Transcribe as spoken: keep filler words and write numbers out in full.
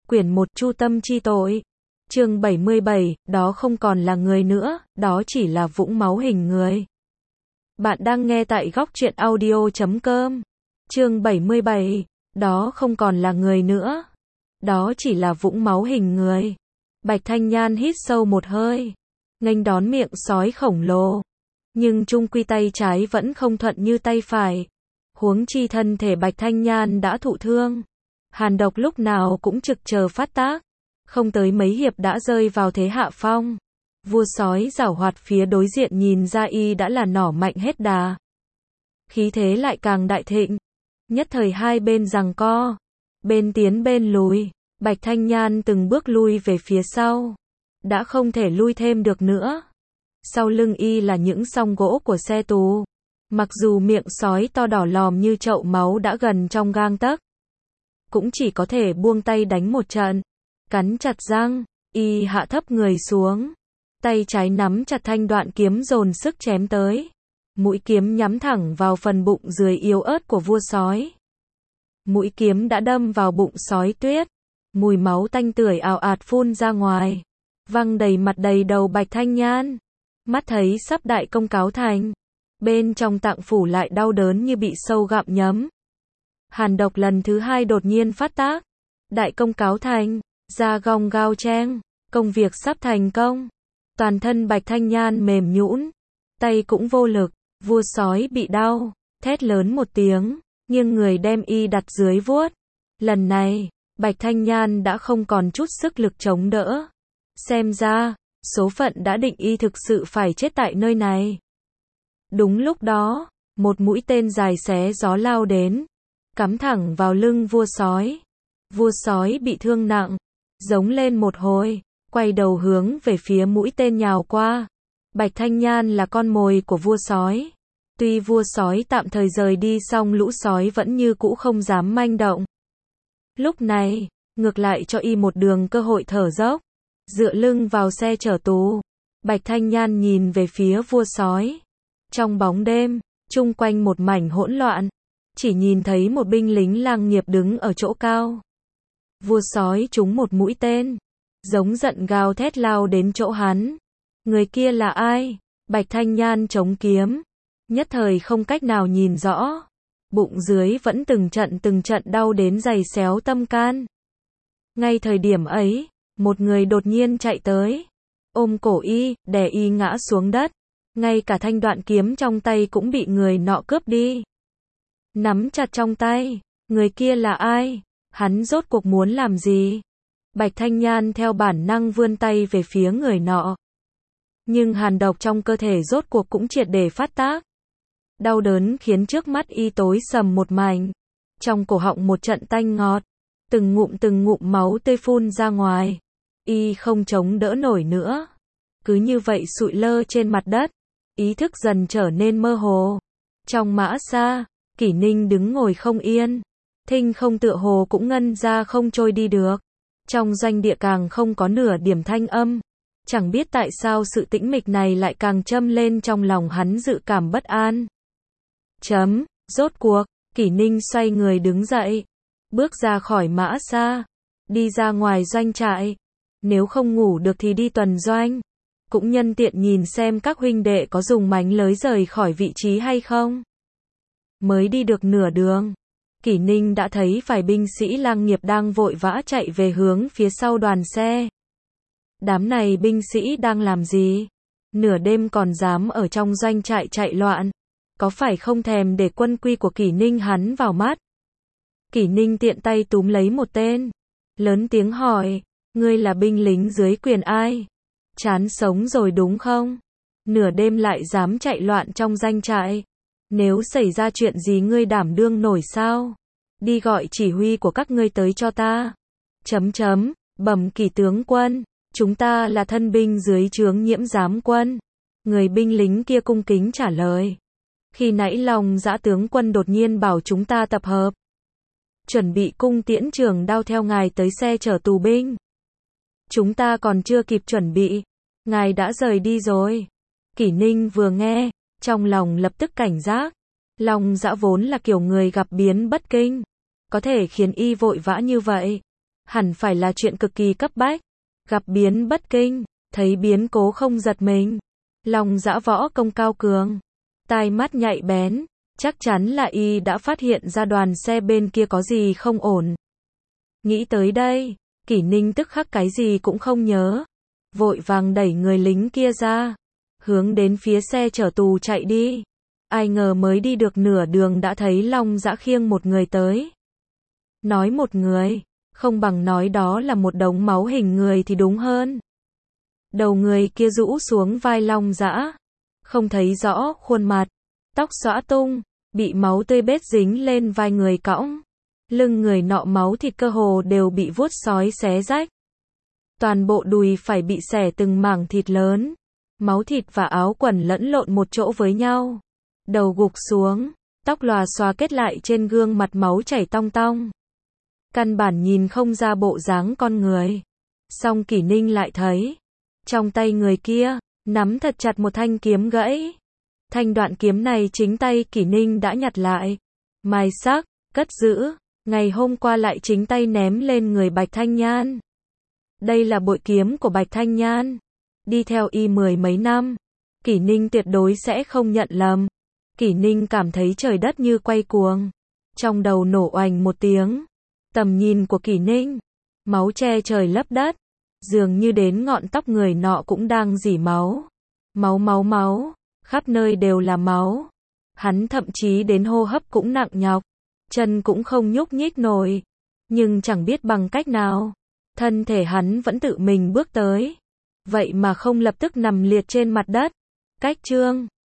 Quyển một Chu tâm chi tội. Chương bảy mươi bảy, đó không còn là người nữa, đó chỉ là vũng máu hình người. Bạn đang nghe tại góc truyện audio chấm com. Chương bảy mươi bảy, đó không còn là người nữa, đó chỉ là vũng máu hình người. Bạch Thanh Nhan hít sâu một hơi, nghênh đón miệng sói khổng lồ, nhưng chung quy tay trái vẫn không thuận như tay phải. Huống chi thân thể Bạch Thanh Nhan đã thụ thương, hàn độc lúc nào cũng trực chờ phát tác, không tới mấy hiệp đã rơi vào thế hạ phong. Vua sói giảo hoạt phía đối diện nhìn ra y đã là nỏ mạnh hết đà, khí thế lại càng đại thịnh. Nhất thời hai bên giằng co, bên tiến bên lùi, Bạch Thanh Nhan từng bước lui về phía sau, đã không thể lui thêm được nữa. Sau lưng y là những song gỗ của xe tù, mặc dù miệng sói to đỏ lòm như chậu máu đã gần trong gang tấc, cũng chỉ có thể buông tay đánh một trận. Cắn chặt răng, y hạ thấp người xuống, tay trái nắm chặt thanh đoạn kiếm dồn sức chém tới. Mũi kiếm nhắm thẳng vào phần bụng dưới yếu ớt của vua sói. Mũi kiếm đã đâm vào bụng sói tuyết, mùi máu tanh tưởi ào ạt phun ra ngoài, văng đầy mặt đầy đầu Bạch Thanh Nhan. Mắt thấy sắp đại công cáo thành, bên trong tạng phủ lại đau đớn như bị sâu gặm nhấm. Hàn độc lần thứ hai đột nhiên phát tác. Đại công cáo thành, da gong gao cheng, công việc sắp thành công. Toàn thân Bạch Thanh Nhan mềm nhũn, tay cũng vô lực. Vua sói bị đau, thét lớn một tiếng, nghiêng người đem y đặt dưới vuốt. Lần này, Bạch Thanh Nhan đã không còn chút sức lực chống đỡ. Xem ra, số phận đã định y thực sự phải chết tại nơi này. Đúng lúc đó, một mũi tên dài xé gió lao đến, cắm thẳng vào lưng vua sói. Vua sói bị thương nặng, giống lên một hồi, quay đầu hướng về phía mũi tên nhào qua. Bạch Thanh Nhan là con mồi của vua sói. Tuy vua sói tạm thời rời đi song lũ sói vẫn như cũ không dám manh động. Lúc này, ngược lại cho y một đường cơ hội thở dốc. Dựa lưng vào xe chở tù, Bạch Thanh Nhan nhìn về phía vua sói. Trong bóng đêm, chung quanh một mảnh hỗn loạn, chỉ nhìn thấy một binh lính lang nghiệp đứng ở chỗ cao. Vua sói trúng một mũi tên, giống giận gào thét lao đến chỗ hắn. Người kia là ai? Bạch Thanh Nhan chống kiếm, nhất thời không cách nào nhìn rõ. Bụng dưới vẫn từng trận từng trận đau đến giày xéo tâm can. Ngay thời điểm ấy, một người đột nhiên chạy tới, ôm cổ y, đè y ngã xuống đất. Ngay cả thanh đoạn kiếm trong tay cũng bị người nọ cướp đi. Nắm chặt trong tay, người kia là ai? Hắn rốt cuộc muốn làm gì? Bạch Thanh Nhan theo bản năng vươn tay về phía người nọ. Nhưng hàn độc trong cơ thể rốt cuộc cũng triệt để phát tác. Đau đớn khiến trước mắt y tối sầm một mảnh. Trong cổ họng một trận tanh ngọt, từng ngụm từng ngụm máu tươi phun ra ngoài. Y không chống đỡ nổi nữa, cứ như vậy sụi lơ trên mặt đất, ý thức dần trở nên mơ hồ. Trong mã xa, Kỷ Ninh đứng ngồi không yên, thinh không tựa hồ cũng ngân ra không trôi đi được. Trong doanh địa càng không có nửa điểm thanh âm. Chẳng biết tại sao sự tĩnh mịch này lại càng châm lên trong lòng hắn dự cảm bất an. Chấm, rốt cuộc, Kỷ Ninh xoay người đứng dậy, bước ra khỏi mã xa, đi ra ngoài doanh trại. Nếu không ngủ được thì đi tuần doanh, cũng nhân tiện nhìn xem các huynh đệ có dùng mánh lới rời khỏi vị trí hay không. Mới đi được nửa đường, Kỷ Ninh đã thấy vài binh sĩ lang nghiệp đang vội vã chạy về hướng phía sau đoàn xe. Đám này binh sĩ đang làm gì? Nửa đêm còn dám ở trong doanh trại chạy loạn, có phải không thèm để quân quy của Kỷ Ninh hắn vào mắt? Kỷ Ninh tiện tay túm lấy một tên, lớn tiếng hỏi, ngươi là binh lính dưới quyền ai? Chán sống rồi đúng không? Nửa đêm lại dám chạy loạn trong doanh trại. Nếu xảy ra chuyện gì ngươi đảm đương nổi sao? Đi gọi chỉ huy của các ngươi tới cho ta. Chấm chấm, bẩm Kỷ tướng quân, chúng ta là thân binh dưới trướng Nhiễm giám quân. Người binh lính kia cung kính trả lời. Khi nãy Long Dã tướng quân đột nhiên bảo chúng ta tập hợp, chuẩn bị cung tiễn trường đao theo ngài tới xe chở tù binh. Chúng ta còn chưa kịp chuẩn bị, ngài đã rời đi rồi. Kỷ Ninh vừa nghe, trong lòng lập tức cảnh giác. Long Dã vốn là kiểu người gặp biến bất kinh, có thể khiến y vội vã như vậy. hẳn phải là chuyện cực kỳ cấp bách. Gặp biến bất kinh, thấy biến cố không giật mình. Lòng dã võ công cao cường, tai mắt nhạy bén, chắc chắn là y đã phát hiện ra đoàn xe bên kia có gì không ổn. Nghĩ tới đây, Kỷ Ninh tức khắc cái gì cũng không nhớ, vội vàng đẩy người lính kia ra, hướng đến phía xe chở tù chạy đi. Ai ngờ mới đi được nửa đường đã thấy Long Dã khiêng một người tới. Nói một người, không bằng nói đó là một đống máu hình người thì đúng hơn. Đầu người kia rũ xuống vai Long Dã, không thấy rõ khuôn mặt, tóc xõa tung, bị máu tươi bết dính lên vai người cõng. Lưng người nọ máu thịt cơ hồ đều bị vuốt sói xé rách. Toàn bộ đùi phải bị xẻ từng mảng thịt lớn. Máu thịt và áo quần lẫn lộn một chỗ với nhau. Đầu gục xuống, tóc lòa xòa kết lại trên gương mặt máu chảy tong tong. Căn bản nhìn không ra bộ dáng con người. Song Kỷ Ninh lại thấy, trong tay người kia, nắm thật chặt một thanh kiếm gãy. Thanh đoạn kiếm này chính tay Kỷ Ninh đã nhặt lại, mài sắc, cất giữ, ngày hôm qua lại chính tay ném lên người Bạch Thanh Nhan. Đây là bội kiếm của Bạch Thanh Nhan. Đi theo y mười mấy năm, Kỷ Ninh tuyệt đối sẽ không nhận lầm. Kỷ Ninh cảm thấy trời đất như quay cuồng. Trong đầu nổ oành một tiếng. Tầm nhìn của Kỷ Ninh, máu che trời lấp đất. Dường như đến ngọn tóc người nọ cũng đang rỉ máu. Máu máu máu, khắp nơi đều là máu. Hắn thậm chí đến hô hấp cũng nặng nhọc. Chân cũng không nhúc nhích nổi. Nhưng chẳng biết bằng cách nào, thân thể hắn vẫn tự mình bước tới. Vậy mà không lập tức nằm liệt trên mặt đất. Cách chương